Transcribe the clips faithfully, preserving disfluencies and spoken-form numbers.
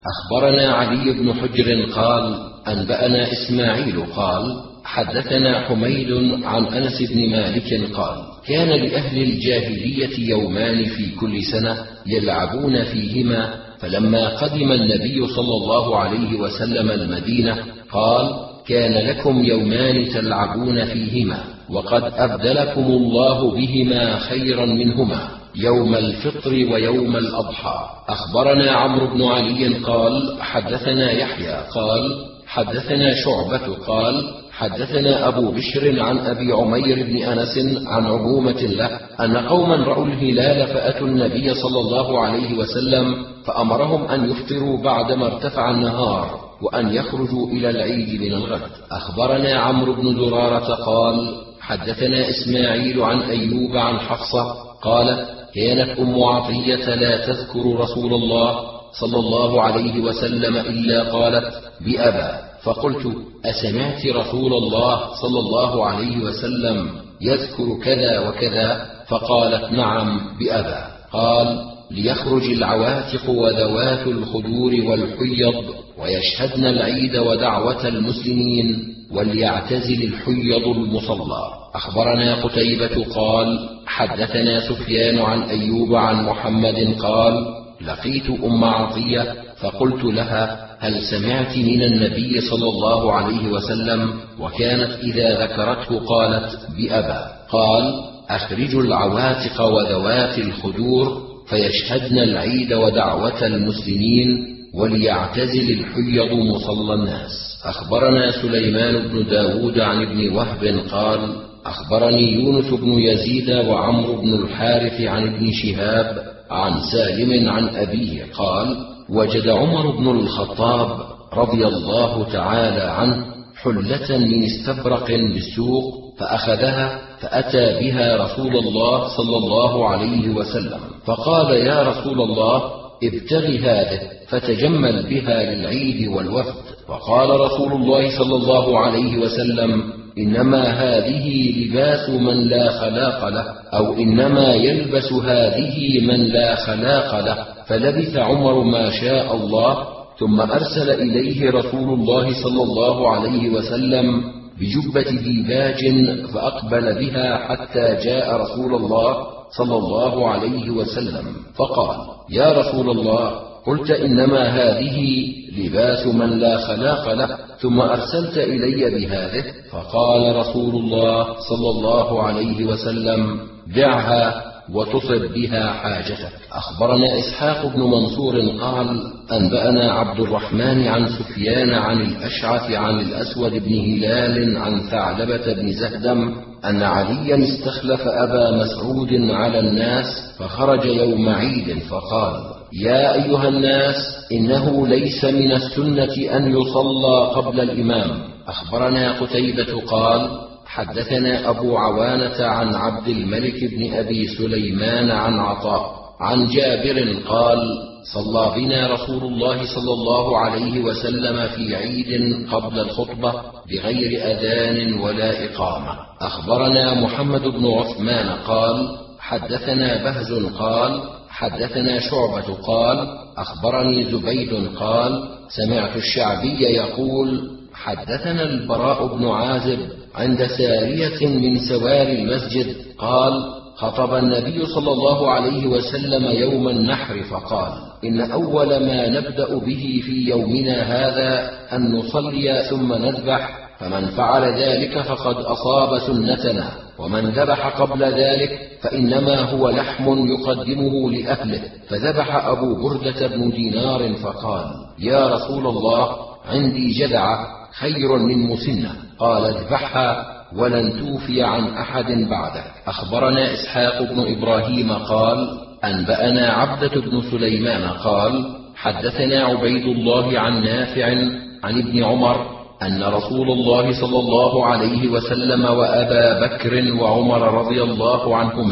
أخبرنا علي بن حجر قال أنبأنا إسماعيل قال حدثنا حميد عن أنس بن مالك قال كان لأهل الجاهلية يومان في كل سنة يلعبون فيهما، فلما قدم النبي صلى الله عليه وسلم المدينة قال كان لكم يومان تلعبون فيهما، وقد أبدلكم الله بهما خيرا منهما، يوم الفطر ويوم الأضحى. أخبرنا عمرو بن علي قال حدثنا يحيى قال حدثنا شعبة قال حدثنا أبو بشر عن أبي عمير بن أنس عن عمومة له أن قوما رأوا الهلال فأتوا النبي صلى الله عليه وسلم فأمرهم أن يفطروا بعدما ارتفع النهار وأن يخرجوا إلى العيد من الغد. أخبرنا عمرو بن زرارة قال حدثنا إسماعيل عن أيوب عن حفصة قالت كانت أم عطية لا تذكر رسول الله صلى الله عليه وسلم إلا قالت بأبا، فقلت أسمعت رسول الله صلى الله عليه وسلم يذكر كذا وكذا؟ فقالت نعم بأبا. قال ليخرج العواتق وذوات الخدور والحيض ويشهدن العيد ودعوة المسلمين، وليعتزل الحيض المصلى. أخبرنا قتيبة قال حدثنا سفيان عن أيوب عن محمد قال لقيت أم عطية فقلت لها هل سمعت من النبي صلى الله عليه وسلم؟ وكانت إذا ذكرته قالت بأبا. قال أخرجوا العواتق وذوات الخدور فيشهدن العيد ودعوة المسلمين، وليعتزل الحيض مصلى الناس. أخبرنا سليمان بن داود عن ابن وهب قال أخبرني يونس بن يزيد وعمرو بن الحارث عن ابن شهاب عن سالم عن أبيه قال وجد عمر بن الخطاب رضي الله تعالى عنه حلة من استبرق بالسوق فأخذها فأتى بها رسول الله صلى الله عليه وسلم فقال يا رسول الله ابتغ هذه فتجمل بها للعيد والوفد. وقال رسول الله صلى الله عليه وسلم إنما هذه لباس من لا خلاق له، أو إنما يلبس هذه من لا خلاق له. فلبث عمر ما شاء الله، ثم أرسل إليه رسول الله صلى الله عليه وسلم بجبة ديباج فأقبل بها حتى جاء رسول الله صلى الله عليه وسلم فقال يا رسول الله قلت إنما هذه لباس من لا خلاق له، ثم أرسلت إلي بهذه؟ فقال رسول الله صلى الله عليه وسلم دعها وتصب بها حاجتك. أخبرنا إسحاق بن منصور قال أنبأنا عبد الرحمن عن سفيان عن الأشعث عن الأسود بن هلال عن ثعلبة بن زهدم أن عليا استخلف أبا مسعود على الناس فخرج يوم عيد فقال يا أيها الناس إنه ليس من السنة أن يصلى قبل الإمام. أخبرنا قتيبة قال حدثنا أبو عوانة عن عبد الملك بن أبي سليمان عن عطاء عن جابر قال صلى بنا رسول الله صلى الله عليه وسلم في عيد قبل الخطبة بغير أذان ولا إقامة. أخبرنا محمد بن عثمان قال حدثنا بهز قال حدثنا شعبة قال أخبرني زبيد قال سمعت الشعبي يقول حدثنا البراء بن عازب عند سارية من سوار المسجد قال خطب النبي صلى الله عليه وسلم يوم النحر فقال إن أول ما نبدأ به في يومنا هذا أن نصلي ثم نذبح، فمن فعل ذلك فقد أصاب سنتنا، ومن ذبح قبل ذلك فإنما هو لحم يقدمه لأهله. فذبح أبو بردة بن دينار فقال يا رسول الله عندي جذعة خير من مسنة. قال اذبحها ولن توفي عن أحد بعده. أخبرنا إسحاق بن إبراهيم قال أنبأنا عبدة بن سليمان قال حدثنا عبيد الله عن نافع عن ابن عمر أن رسول الله صلى الله عليه وسلم وأبا بكر وعمر رضي الله عنهما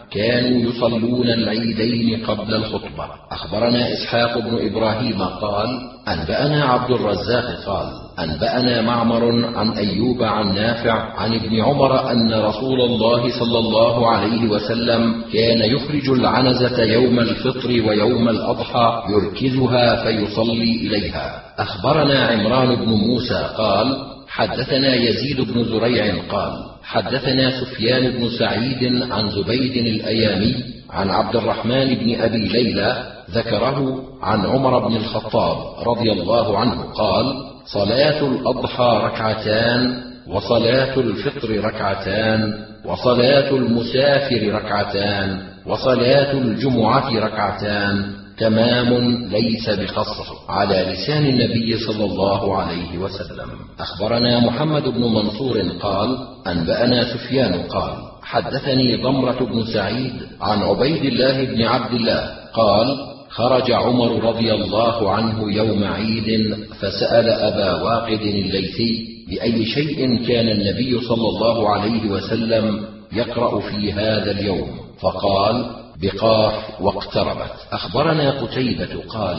كانوا يصلون العيدين قبل الخطبة. أخبرنا إسحاق بن إبراهيم قال أنبأنا عبد الرزاق قال أنبأنا معمر عن أيوب عن نافع عن ابن عمر أن رسول الله صلى الله عليه وسلم كان يخرج العنزة يوم الفطر ويوم الأضحى يركزها فيصلي إليها. أخبرنا عمران بن موسى قال حدثنا يزيد بن زريع قال حدثنا سفيان بن سعيد عن زبيد الأيامي عن عبد الرحمن بن أبي ليلى ذكره عن عمر بن الخطاب رضي الله عنه قال صلاة الأضحى ركعتان وصلاة الفطر ركعتان وصلاة المسافر ركعتان وصلاة الجمعة ركعتان تمام ليس بخصر على لسان النبي صلى الله عليه وسلم. أخبرنا محمد بن منصور قال أنبأنا سفيان قال حدثني ضمرة بن سعيد عن عبيد الله بن عبد الله قال خرج عمر رضي الله عنه يوم عيد فسأل أبا واقد الليثي بأي شيء كان النبي صلى الله عليه وسلم يقرأ في هذا اليوم فقال بقاف واقتربت. أخبرنا قتيبة قال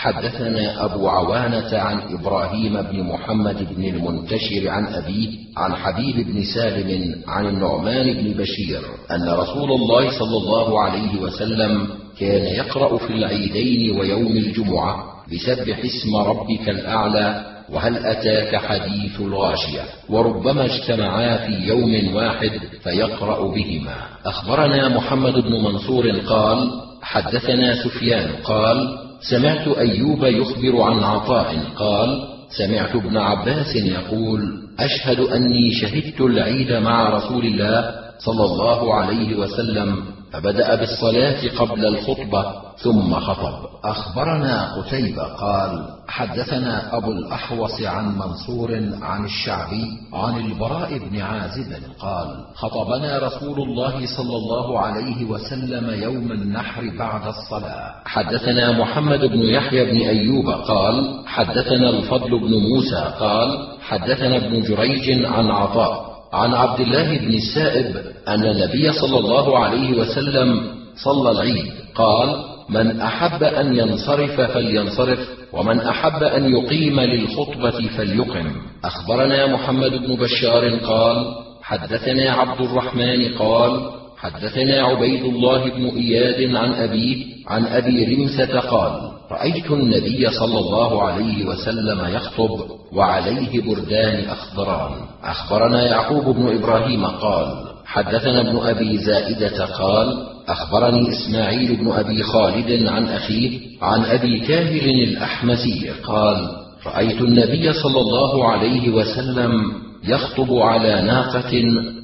حدثنا أبو عوانة عن إبراهيم بن محمد بن المنتشر عن أبيه عن حبيب بن سالم عن النعمان بن بشير أن رسول الله صلى الله عليه وسلم كان يقرأ في العيدين ويوم الجمعة بسبح اسم ربك الأعلى وهل أتاك حديث الغاشية وربما اجتمعا في يوم واحد فيقرأ بهما. أخبرنا محمد بن منصور قال حدثنا سفيان قال سمعت أيوب يخبر عن عطاء قال سمعت ابن عباس يقول أشهد أني شهدت العيد مع رسول الله صلى الله عليه وسلم فبدأ بالصلاة قبل الخطبة ثم خطب. أخبرنا قتيبة قال حدثنا أبو الأحوص عن منصور عن الشعبي عن البراء بن عازب قال خطبنا رسول الله صلى الله عليه وسلم يوم النحر بعد الصلاة. حدثنا محمد بن يحيى بن أيوب قال حدثنا الفضل بن موسى قال حدثنا ابن جريج عن عطاء عن عبد الله بن السائب أن النبي صلى الله عليه وسلم صلى العيد قال من أحب أن ينصرف فلينصرف ومن أحب أن يقيم للخطبة فليقم. أخبرنا محمد بن بشار قال حدثنا عبد الرحمن قال حدثنا عبيد الله بن إياد عن أبيه عن أبي رمسة قال رأيت النبي صلى الله عليه وسلم يخطب وعليه بردان أخضران. أخبرنا يعقوب بن إبراهيم قال حدثنا ابن أبي زائدة قال أخبرني إسماعيل بن أبي خالد عن أخيه عن أبي كاهل الأحمسي قال رأيت النبي صلى الله عليه وسلم يخطب على ناقة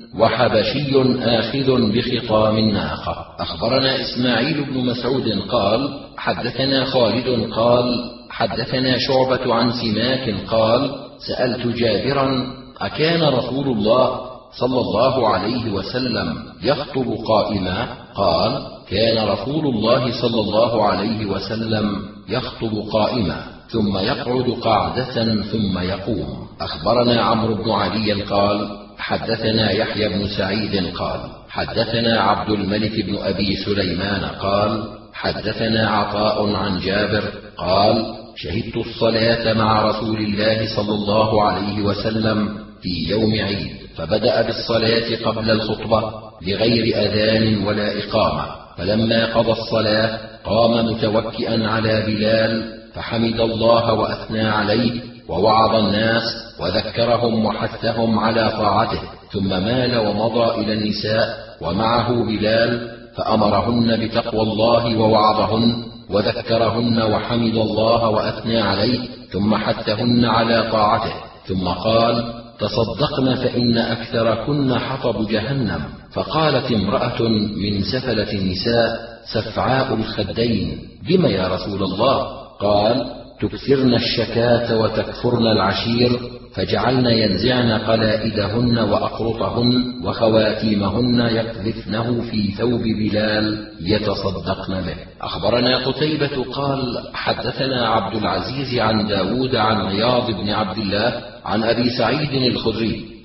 وحبشي آخذ بخطام الناقة. أخبرنا إسماعيل بن مسعود قال حدثنا خالد قال حدثنا شعبة عن سماك قال سألت جابرا أكان رسول الله صلى الله عليه وسلم يخطب قائما؟ قال كان رسول الله صلى الله عليه وسلم يخطب قائما ثم يقعد قعدة ثم يقوم. أخبرنا عمرو بن علي قال حدثنا يحيى بن سعيد قال حدثنا عبد الملك بن أبي سليمان قال حدثنا عطاء عن جابر قال شهدت الصلاة مع رسول الله صلى الله عليه وسلم في يوم عيد فبدأ بالصلاة قبل الخطبة بغير أذان ولا إقامة فلما قضى الصلاة قام متوكئا على بلال فحمد الله وأثنى عليه ووعظ الناس وذكرهم وحثهم على طاعته ثم مال ومضى إلى النساء ومعه بلال فأمرهن بتقوى الله ووعظهن وذكرهن وحمد الله وأثنى عليه ثم حثهن على طاعته ثم قال تصدقن فإن أكثركن حطب جهنم. فقالت امرأة من سفلة النساء سفعاء الخدين بم يا رسول الله؟ قال تكثرن الشكاة وتكفرن العشير فجعلن ينزعن قلائدهن وأقرطهن وخواتيمهن يقذفنه في ثوب بلال يتصدقن به. أخبرنا قتيبة قال حدثنا عبد العزيز عن داود عن عياض بن عبد الله عن أبي سعيد الخدري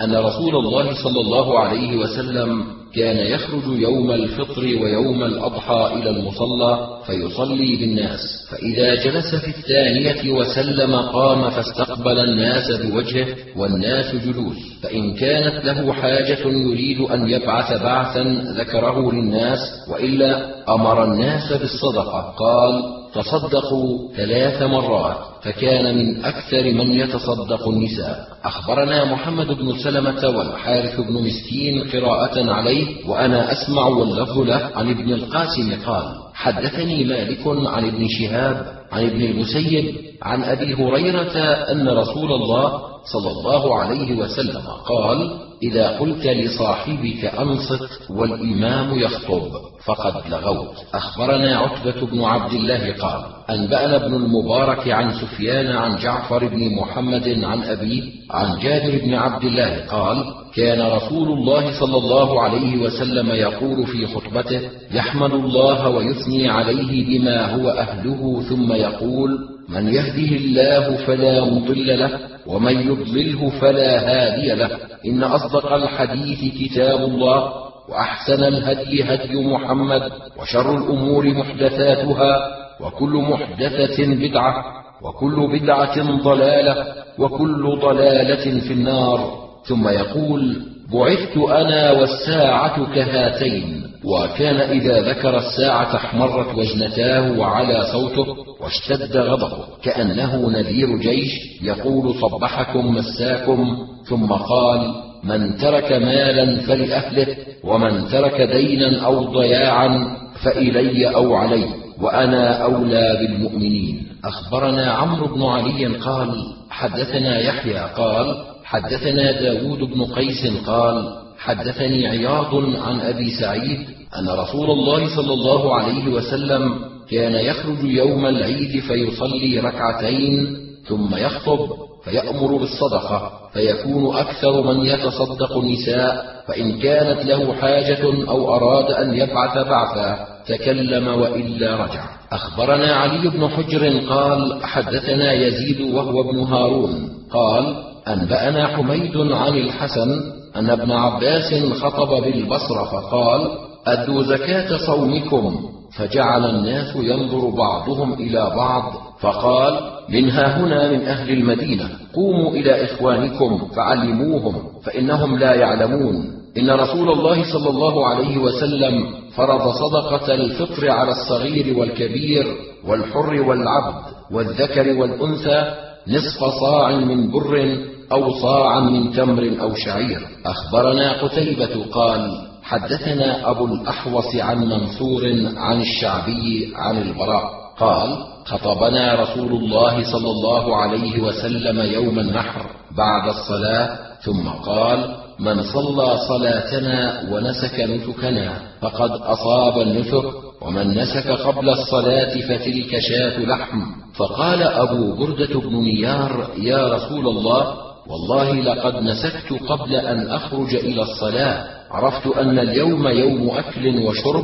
أن رسول الله صلى الله عليه وسلم كان يخرج يوم الفطر ويوم الأضحى إلى المصلى فيصلي بالناس، فإذا جلس في الثانية وسلم قام فاستقبل الناس بوجهه والناس جلوس، فإن كانت له حاجة يريد أن يبعث بعثا ذكره للناس، وإلا أمر الناس بالصدقة. قال: تصدقوا ثلاث مرات، فكان من أكثر من يتصدق النساء. أخبرنا محمد بن سلمة والحارث بن مسكين قراءة عليه وأنا أسمع واللفظ له عن ابن القاسم قال: حدثني مالك عن ابن شهاب عن ابن المسيب عن أبي هريرة أن رسول الله صلى الله عليه وسلم قال: إذا قلت لصاحبك أنصت والإمام يخطب فقد لغوت. أخبرنا عتبة بن عبد الله قال: أنبأنا ابن المبارك عن سفيان عن جعفر بن محمد عن أبيه عن جابر بن عبد الله قال: كان رسول الله صلى الله عليه وسلم يقول في خطبته: يحمد الله ويثني عليه بما هو أهله، ثم يقول: من يهده الله فلا مضل له ومن يضلله فلا هادي له. إن أصدق الحديث كتاب الله، وأحسن الهدي هدي محمد، وشر الأمور محدثاتها، وكل محدثة بدعة، وكل بدعة ضلالة، وكل ضلالة في النار. ثم يقول: بعثت أنا والساعة كهاتين. وكان إذا ذكر الساعة احمرت وجنتاه وعلى صوته واشتد غضبه كأنه نذير جيش يقول: صبحكم مساكم. ثم قال: من ترك مالا فلأهله، ومن ترك دينا أو ضياعا فإلي أو علي، وأنا أولى بالمؤمنين. أخبرنا عمرو بن علي قال: حدثنا يحيى قال: حدثنا داود بن قيس قال: حدثني عياض عن أبي سعيد أن رسول الله صلى الله عليه وسلم كان يخرج يوم العيد فيصلي ركعتين ثم يخطب فيأمر بالصدقة، فيكون أكثر من يتصدق النساء، فإن كانت له حاجة أو أراد أن يبعث بعثا تكلم وإلا رجع. أخبرنا علي بن حجر قال: حدثنا يزيد وهو ابن هارون قال: أنبأنا حميد عن الحسن أن ابن عباس خطب بالبصرة فقال: أدوا زكاة صومكم، فجعل الناس ينظر بعضهم إلى بعض، فقال: منها هنا من أهل المدينة، قوموا إلى إخوانكم فعلموهم فإنهم لا يعلمون. إن رسول الله صلى الله عليه وسلم فرض صدقة الفطر على الصغير والكبير والحر والعبد والذكر والأنثى نصف صاع من بر أو صاعا من تمر أو شعير. أخبرنا قتيبة قال: حدثنا أبو الأحوص عن منصور عن الشعبي عن البراء قال: خطبنا رسول الله صلى الله عليه وسلم يوم النحر بعد الصلاة، ثم قال: من صلى صلاتنا ونسك نسكنا فقد أصاب النسك، ومن نسك قبل الصلاة فتلك شاة لحم. فقال أبو بردة بن نيار: يا رسول الله، والله لقد نسكت قبل أن أخرج إلى الصلاة، عرفت أن اليوم يوم أكل وشرب،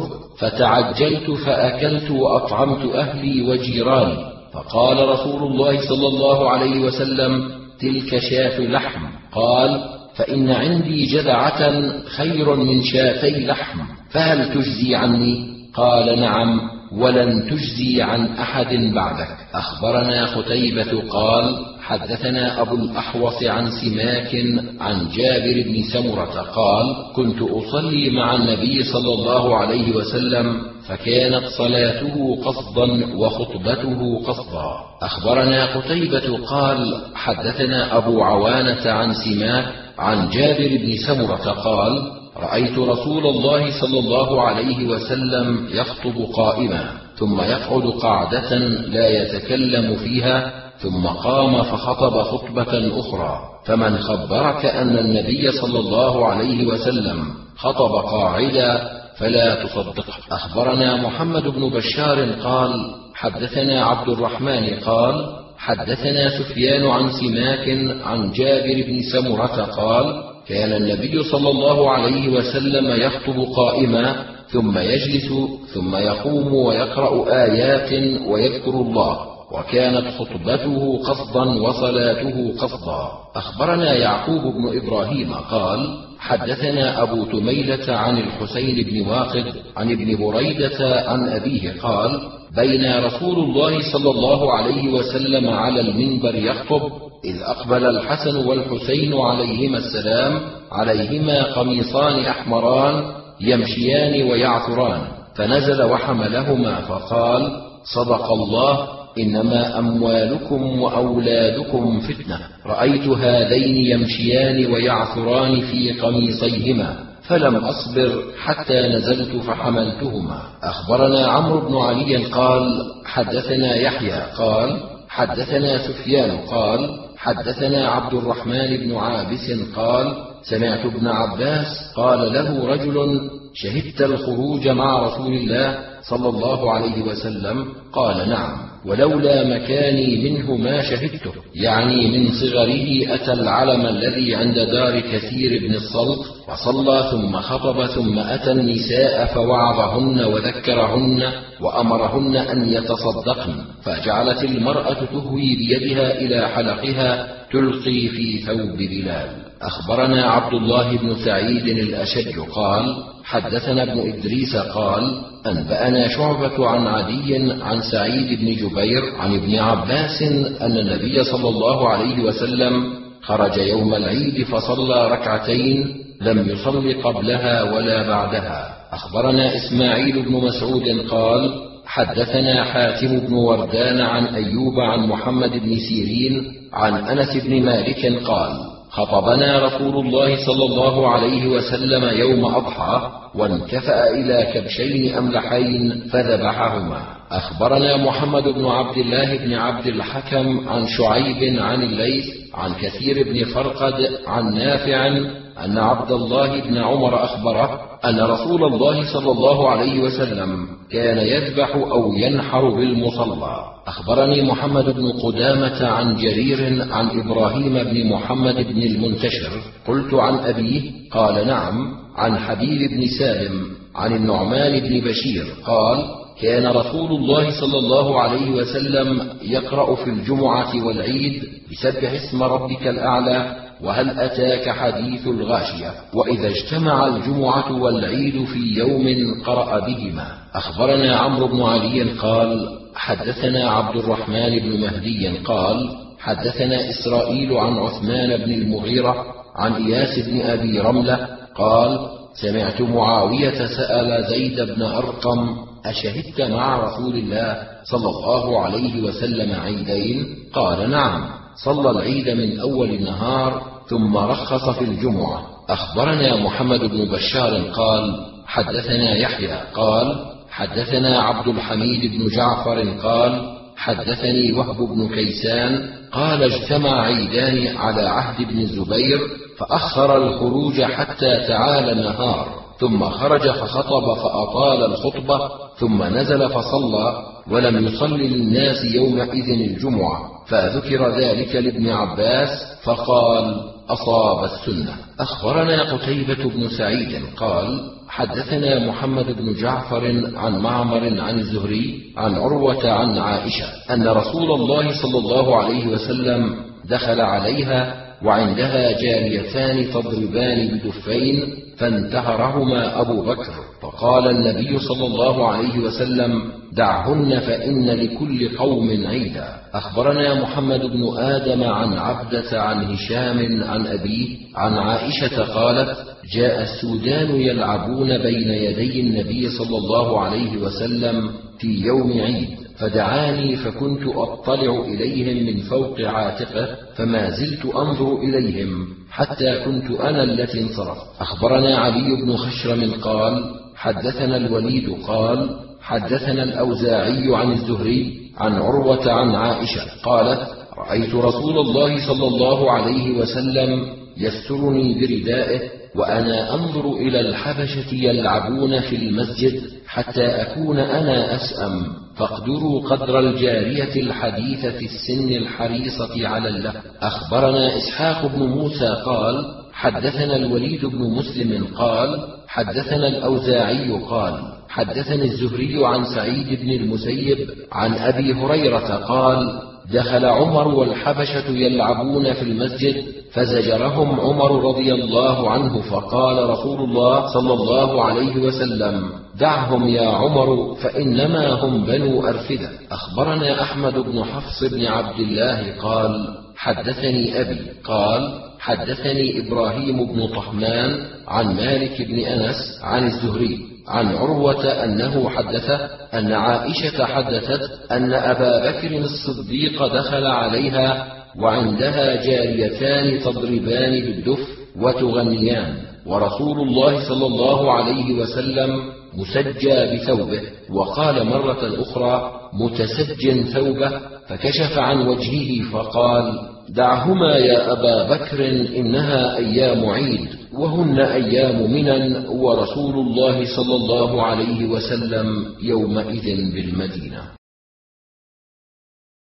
فتعجلت فأكلت وأطعمت أهلي وجيراني. فقال رسول الله صلى الله عليه وسلم: تلك شاة لحم. قال: فإن عندي جذعة خير من شاتي لحم، فهل تجزي عني؟ قال: نعم، ولن تجزي عن أحد بعدك. أخبرنا قتيبة قال: حدثنا أبو الأحوص عن سماك عن جابر بن سمرة قال: كنت أصلي مع النبي صلى الله عليه وسلم، فكانت صلاته قصدا وخطبته قصدا. أخبرنا قتيبة قال: حدثنا أبو عوانة عن سماك عن جابر بن سمرة قال: رأيت رسول الله صلى الله عليه وسلم يخطب قائما، ثم يقعد قعدة لا يتكلم فيها، ثم قام فخطب خطبة أخرى. فمن خبرك أن النبي صلى الله عليه وسلم خطب قاعدا فلا تصدقه. أخبرنا محمد بن بشار قال: حدثنا عبد الرحمن قال: حدثنا سفيان عن سماك عن جابر بن سمرة قال: كان النبي صلى الله عليه وسلم يخطب قائما، ثم يجلس، ثم يقوم ويقرأ آيات ويذكر الله، وكانت خطبته قصدا وصلاته قصدا. أخبرنا يعقوب بن إبراهيم قال حدثنا أبو تميلة عن الحسين بن واقد عن ابن بريدة عن أبيه قال بين رسول الله صلى الله عليه وسلم على المنبر يخطب إذ أقبل الحسن والحسين عليهما السلام عليهما قميصان أحمران يمشيان ويعثران، فنزل وحملهما فقال صدق الله إنما أموالكم وأولادكم فتنة. رأيت هذين يمشيان ويعثران في قميصيهما فلم أصبر حتى نزلت فحملتهما. أخبرنا عمرو بن علي قال حدثنا يحيى قال حدثنا سفيان قال حدثنا عبد الرحمن بن عابس قال سمعت ابن عباس قال له رجل شهدت الخروج مع رسول الله صلى الله عليه وسلم؟ قال نعم، ولولا مكاني منه ما شهدته، يعني من صغره أتى العلم الذي عند دار كثير بن الصلت وصلى ثم خطب، ثم أتى النساء فوعظهن وذكرهن وأمرهن أن يتصدقن، فجعلت المرأة تهوي بيدها إلى حلقها تلقي في ثوب بلال. أخبرنا عبد الله بن سعيد الأشج قال حدثنا ابن إدريس قال أنبأنا شعبة عن عدي عن سعيد بن جبير عن ابن عباس أن النبي صلى الله عليه وسلم خرج يوم العيد فصلى ركعتين لم يصل قبلها ولا بعدها. أخبرنا إسماعيل بن مسعود قال حدثنا حاتم بن وردان عن أيوب عن محمد بن سيرين عن أنس بن مالك قال خطبنا رسول الله صلى الله عليه وسلم يوم أضحى وانكفأ إلى كبشين أملحين فذبحهما. أخبرنا محمد بن عبد الله بن عبد الحكم عن شعيب عن الليث عن كثير بن فرقد عن نافع أن عبد الله بن عمر أخبره أن رسول الله صلى الله عليه وسلم كان يذبح أو ينحر بالمصلى. أخبرني محمد بن قدامة عن جرير عن إبراهيم بن محمد بن المنتشر قلت عن أبيه قال نعم عن حبيب بن سالم عن النعمان بن بشير قال كان رسول الله صلى الله عليه وسلم يقرأ في الجمعة والعيد بسبح اسم ربك الأعلى وهل أتاك حديث الغاشية، وإذا اجتمع الجمعة والعيد في يوم قرأ بهما. أخبرنا عمرو بن علي قال حدثنا عبد الرحمن بن مهدي قال حدثنا إسرائيل عن عثمان بن المغيرة عن إياس بن أبي رملة قال سمعت معاوية سأل زيد بن أرقم أشهدت مع رسول الله صلى الله عليه وسلم عيدين؟ قال نعم، صلى العيد من أول النهار ثم رخص في الجمعة. أخبرنا محمد بن بشار قال حدثنا يحيى قال حدثنا عبد الحميد بن جعفر قال حدثني وهب بن كيسان قال اجتمع عيدان على عهد بن الزبير فأخر الخروج حتى تعالى النهار، ثم خرج فخطب فأطال الخطبة ثم نزل فصلى ولم يصل للناس يومئذ الجمعة، فذكر ذلك لابن عباس فقال أصاب السنة. أخبرنا قتيبة بن سعيد قال حدثنا محمد بن جعفر عن معمر عن الزهري عن عروة عن عائشة أن رسول الله صلى الله عليه وسلم دخل عليها وعندها جاريتان تضربان بدفين فانتهرهما أبو بكر، فقال النبي صلى الله عليه وسلم دعهن فإن لكل قوم عيدا. أخبرنا محمد بن آدم عن عبدة عن هشام عن أبيه عن عائشة قالت جاء السودان يلعبون بين يدي النبي صلى الله عليه وسلم في يوم عيد فدعاني فكنت أطلع إليهم من فوق عاتقه فما زلت أنظر إليهم حتى كنت أنا التي انصرفت. أخبرنا علي بن خشرم قال حدثنا الوليد قال حدثنا الأوزاعي عن الزهري عن عروة عن عائشة قالت رأيت رسول الله صلى الله عليه وسلم يسترني بردائه وأنا أنظر إلى الحبشة يلعبون في المسجد حتى أكون أنا أسأم، فاقدروا قدر الجارية الحديثة السن الحريصة على اللهو. أخبرنا إسحاق بن موسى قال حدثنا الوليد بن مسلم قال حدثنا الأوزاعي قال حدثني الزهري عن سعيد بن المسيب عن أبي هريرة قال: دخل عمر والحبشة يلعبون في المسجد فزجرهم عمر رضي الله عنه، فقال رسول الله صلى الله عليه وسلم: دعهم يا عمر فإنما هم بنو أرفدة. أخبرنا أحمد بن حفص بن عبد الله قال: حدثني أبي قال: حدثني إبراهيم بن طهمان عن مالك بن أنس عن الزهري عن عروة أنه حدثه أن عائشة حدثت أن أبا بكر الصديق دخل عليها وعندها جاريتان تضربان بالدف وتغنيان، ورسول الله صلى الله عليه وسلم مسجى بثوبه، وقال مرة أخرى متسج ثوبه، فكشف عن وجهه فقال: دعهما يا أبا بكر إنها أيام عيد وهن أيام منن، ورسول الله صلى الله عليه وسلم يومئذ بالمدينة.